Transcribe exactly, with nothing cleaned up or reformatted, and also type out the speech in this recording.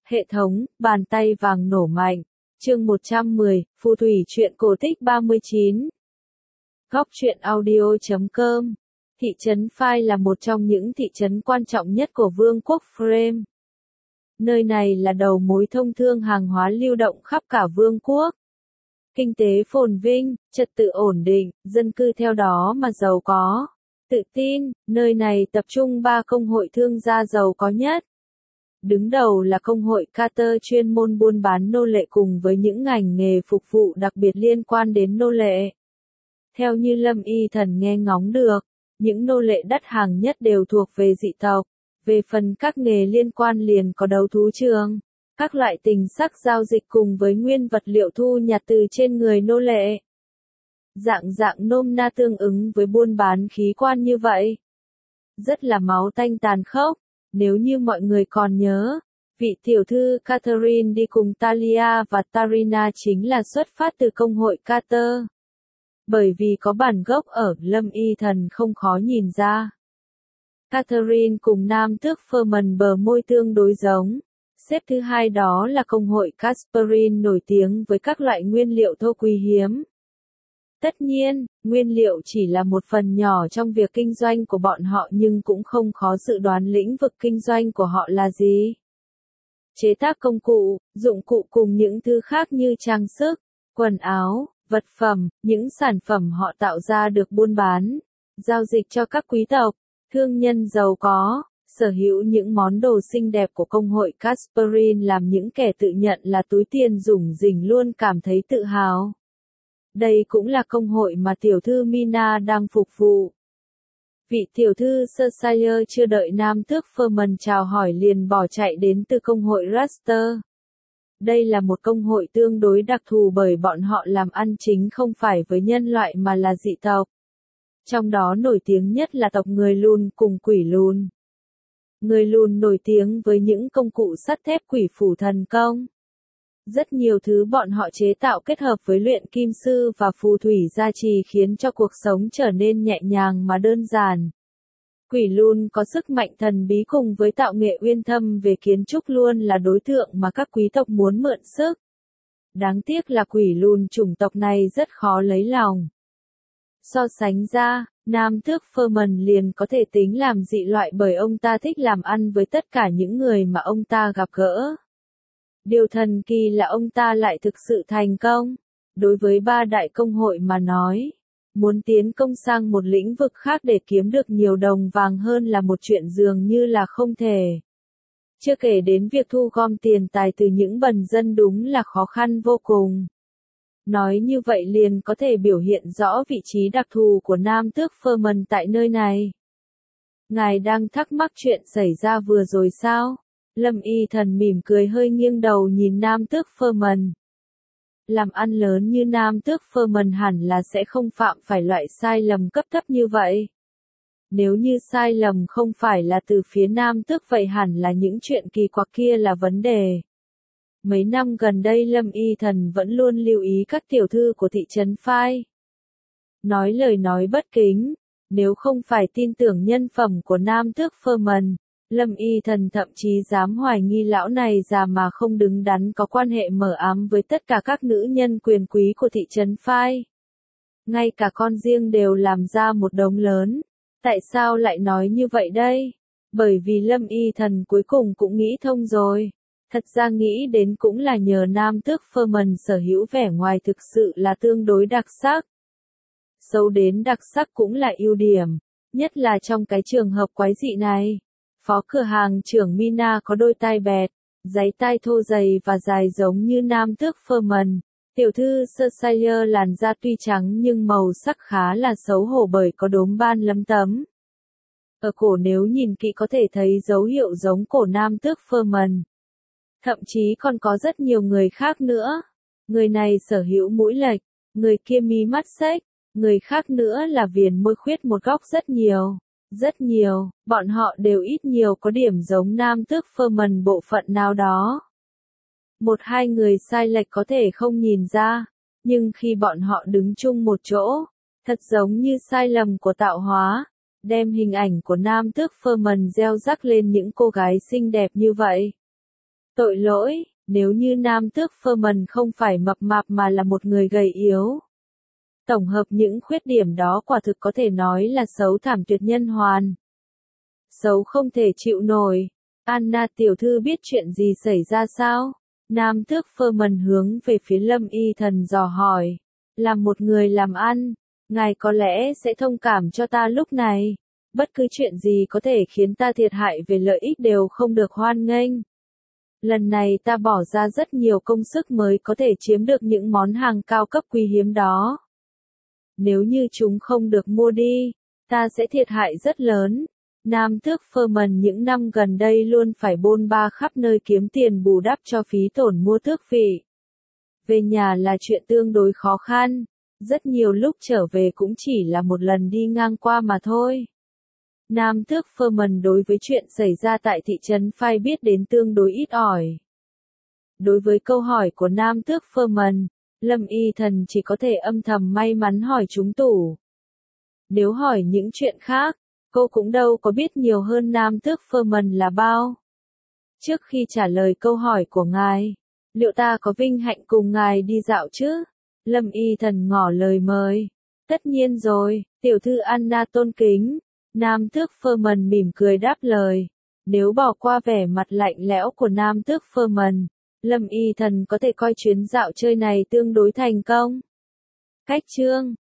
Hệ thống, bàn tay vàng nổ mạnh. Chương một trăm mười, Phù thủy truyện cổ tích ba mươi chín. Góc truyện audio chấm com. Thị trấn Phai là một trong những thị trấn quan trọng nhất của Vương quốc Frame. Nơi này là đầu mối thông thương hàng hóa lưu động khắp cả vương quốc. Kinh tế phồn vinh, trật tự ổn định, dân cư theo đó mà giàu có. Tự tin, nơi này tập trung ba công hội thương gia giàu có nhất. Đứng đầu là công hội Carter chuyên môn buôn bán nô lệ cùng với những ngành nghề phục vụ đặc biệt liên quan đến nô lệ. Theo như Lâm Y Thần nghe ngóng được, những nô lệ đắt hàng nhất đều thuộc về dị tộc. Về phần các nghề liên quan liền có đấu thú trường, các loại tình sắc giao dịch cùng với nguyên vật liệu thu nhặt từ trên người nô lệ. Dạng dạng nôm na tương ứng với buôn bán khí quan như vậy. Rất là máu tanh tàn khốc. Nếu như mọi người còn nhớ, vị tiểu thư Catherine đi cùng Talia và Tarina chính là xuất phát từ công hội Carter. Bởi vì có bản gốc ở, Lâm Y Thần không khó nhìn ra. Catherine cùng nam tước Ferman bờ môi tương đối giống. Xếp thứ hai đó là công hội Casperin nổi tiếng với các loại nguyên liệu thô quý hiếm. Tất nhiên, nguyên liệu chỉ là một phần nhỏ trong việc kinh doanh của bọn họ nhưng cũng không khó dự đoán lĩnh vực kinh doanh của họ là gì. Chế tác công cụ, dụng cụ cùng những thứ khác như trang sức, quần áo, vật phẩm, những sản phẩm họ tạo ra được buôn bán, giao dịch cho các quý tộc, thương nhân giàu có, sở hữu những món đồ xinh đẹp của công hội Casperin làm những kẻ tự nhận là túi tiền rủng rỉnh luôn cảm thấy tự hào. Đây cũng là công hội mà tiểu thư Mina đang phục vụ. Vị tiểu thư Cersei chưa đợi nam tước Ferman chào hỏi liền bỏ chạy đến từ công hội Raster. Đây là một công hội tương đối đặc thù bởi bọn họ làm ăn chính không phải với nhân loại mà là dị tộc. Trong đó nổi tiếng nhất là tộc người lùn cùng quỷ lùn. Người lùn nổi tiếng với những công cụ sắt thép quỷ phủ thần công. Rất nhiều thứ bọn họ chế tạo kết hợp với luyện kim sư và phù thủy gia trì khiến cho cuộc sống trở nên nhẹ nhàng mà đơn giản. Quỷ lùn có sức mạnh thần bí cùng với tạo nghệ uyên thâm về kiến trúc luôn là đối tượng mà các quý tộc muốn mượn sức. Đáng tiếc là quỷ lùn chủng tộc này rất khó lấy lòng. So sánh ra, nam tước Ferman liền có thể tính làm dị loại bởi ông ta thích làm ăn với tất cả những người mà ông ta gặp gỡ. Điều thần kỳ là ông ta lại thực sự thành công. Đối với ba đại công hội mà nói, muốn tiến công sang một lĩnh vực khác để kiếm được nhiều đồng vàng hơn là một chuyện dường như là không thể. Chưa kể đến việc thu gom tiền tài từ những bần dân đúng là khó khăn vô cùng. Nói như vậy liền có thể biểu hiện rõ vị trí đặc thù của nam tước Ferman tại nơi này. Ngài đang thắc mắc chuyện xảy ra vừa rồi sao? Lâm Y Thần mỉm cười hơi nghiêng đầu nhìn nam tước Ferman. Làm ăn lớn như nam tước Ferman hẳn là sẽ không phạm phải loại sai lầm cấp thấp như vậy. Nếu như sai lầm không phải là từ phía nam tước vậy hẳn là những chuyện kỳ quặc kia là vấn đề. Mấy năm gần đây Lâm Y Thần vẫn luôn lưu ý các tiểu thư của thị trấn Phai. Nói lời nói bất kính, nếu không phải tin tưởng nhân phẩm của nam tước Ferman, Lâm Y Thần thậm chí dám hoài nghi lão này già mà không đứng đắn có quan hệ mờ ám với tất cả các nữ nhân quyền quý của thị trấn Phai. Ngay cả con riêng đều làm ra một đống lớn. Tại sao lại nói như vậy đây? Bởi vì Lâm Y Thần cuối cùng cũng nghĩ thông rồi. Thật ra nghĩ đến cũng là nhờ nam tước Ferman sở hữu vẻ ngoài thực sự là tương đối đặc sắc. Xấu đến đặc sắc cũng là ưu điểm, nhất là trong cái trường hợp quái dị này. Phó cửa hàng trưởng Mina có đôi tai bẹt, giấy tai thô dày và dài giống như nam tước Ferman. Tiểu thư Cersei làn da tuy trắng nhưng màu sắc khá là xấu hổ bởi có đốm ban lấm tấm. Ở cổ nếu nhìn kỹ có thể thấy dấu hiệu giống cổ nam tước Ferman. Thậm chí còn có rất nhiều người khác nữa. Người này sở hữu mũi lệch, người kia mí mắt xếch, người khác nữa là viền môi khuyết một góc rất nhiều. Rất nhiều, bọn họ đều ít nhiều có điểm giống nam tước Ferman bộ phận nào đó. Một hai người sai lệch có thể không nhìn ra, nhưng khi bọn họ đứng chung một chỗ, thật giống như sai lầm của tạo hóa, đem hình ảnh của nam tước Ferman gieo rắc lên những cô gái xinh đẹp như vậy. Tội lỗi, nếu như Nam tước Furman không phải mập mạp mà là một người gầy yếu. Tổng hợp những khuyết điểm đó quả thực có thể nói là xấu thảm tuyệt nhân hoàn. Xấu không thể chịu nổi. Anna tiểu thư biết chuyện gì xảy ra sao? Nam tước Furman hướng về phía Lâm Y Thần dò hỏi. Là một người làm ăn, ngài có lẽ sẽ thông cảm cho ta lúc này. Bất cứ chuyện gì có thể khiến ta thiệt hại về lợi ích đều không được hoan nghênh. Lần này ta bỏ ra rất nhiều công sức mới có thể chiếm được những món hàng cao cấp quý hiếm đó. Nếu như chúng không được mua đi, ta sẽ thiệt hại rất lớn. Nam tước Furman những năm gần đây luôn phải bôn ba khắp nơi kiếm tiền bù đắp cho phí tổn mua tước vị. Về nhà là chuyện tương đối khó khăn, rất nhiều lúc trở về cũng chỉ là một lần đi ngang qua mà thôi. Nam tước Furman đối với chuyện xảy ra tại thị trấn Phai biết đến tương đối ít ỏi. Đối với câu hỏi của Nam tước Furman, Lâm Y Thần chỉ có thể âm thầm may mắn hỏi trúng tủ. Nếu hỏi những chuyện khác, cô cũng đâu có biết nhiều hơn Nam tước Furman là bao. Trước khi trả lời câu hỏi của ngài, liệu ta có vinh hạnh cùng ngài đi dạo chứ? Lâm Y Thần ngỏ lời mời. Tất nhiên rồi, tiểu thư Anna tôn kính. Nam tước Furman mỉm cười đáp lời. Nếu bỏ qua vẻ mặt lạnh lẽo của Nam tước Furman, Lâm Y Thần có thể coi chuyến dạo chơi này tương đối thành công. Cách chương